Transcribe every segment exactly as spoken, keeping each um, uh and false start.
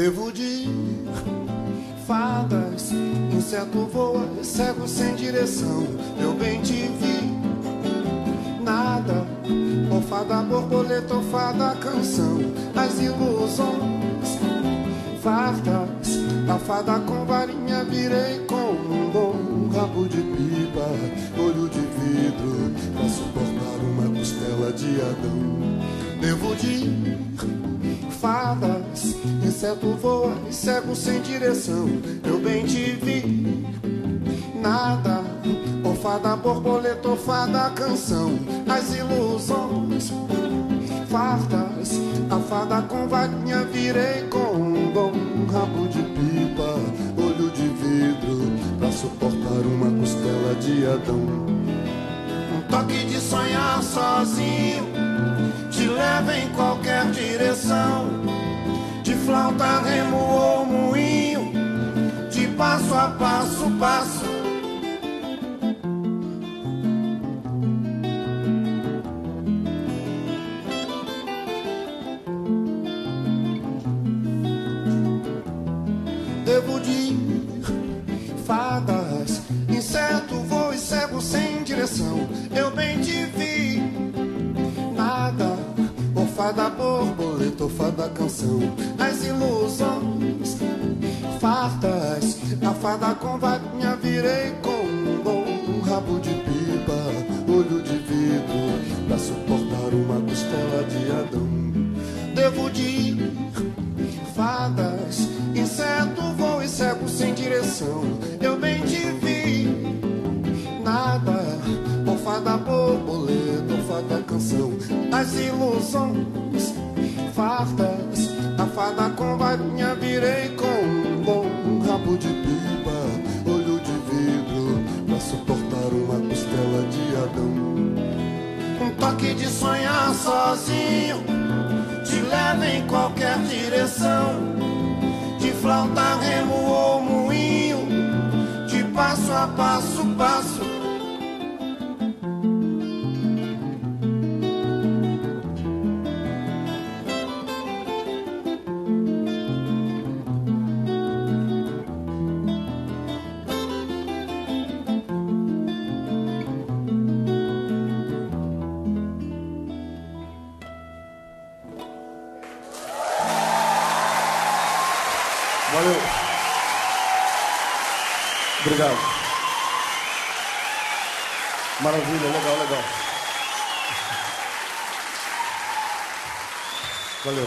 Devo de fadas, inseto voa, cego sem direção. Eu bem te vi, nada, ou fada borboleta ou fada canção. As ilusões fartas, a fada com varinha virei com um bom rabo de pipa, olho de vidro pra suportar uma costela de Adão. Devo de fadas, inseto voa e cego sem direção. Eu bem te vi, nada, ou fada borboleta ou fada canção. As ilusões fartas, a fada com varinha virei com um bom rabo de pipa, olho de vidro pra suportar uma costela de Adão. Um toque de sonhar sozinho te leva em qualquer direção, de flauta, remo ou moinho, de passo a passo, passo. Devo de fadas, inseto voa e cego sem direção. Eu bem te vi, nada, ou fada borboleta ou fada canção. As ilusões fartas, a fada com varinha virei com um bom rabo de pipa, olho de vidro pra suportar uma costela de Adão. Devo de fadas, inseto voa e cego sem direção. Eu bem te vi, nada, ou fada borboleta ou fada canção. As ilusões fartas, a fada com varinha virei com um bom rabo de pipa, olho de vidro pra suportar uma costela de Adão. Um toque de sonhar sozinho te leva em qualquer direção, de flauta, remo ou moinho, de passo a passo, passo. Valeu. Obrigado. Maravilha, legal, legal. Valeu.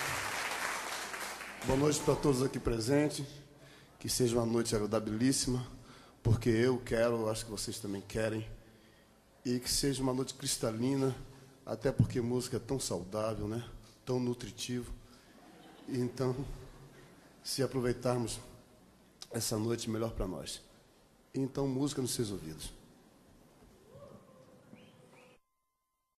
Boa noite para todos aqui presentes. Que seja uma noite agradabilíssima, porque eu quero, acho que vocês também querem. E que seja uma noite cristalina, até porque música é tão saudável, né? Tão nutritivo. Então, se aproveitarmos essa noite, melhor para nós. Então, música nos seus ouvidos.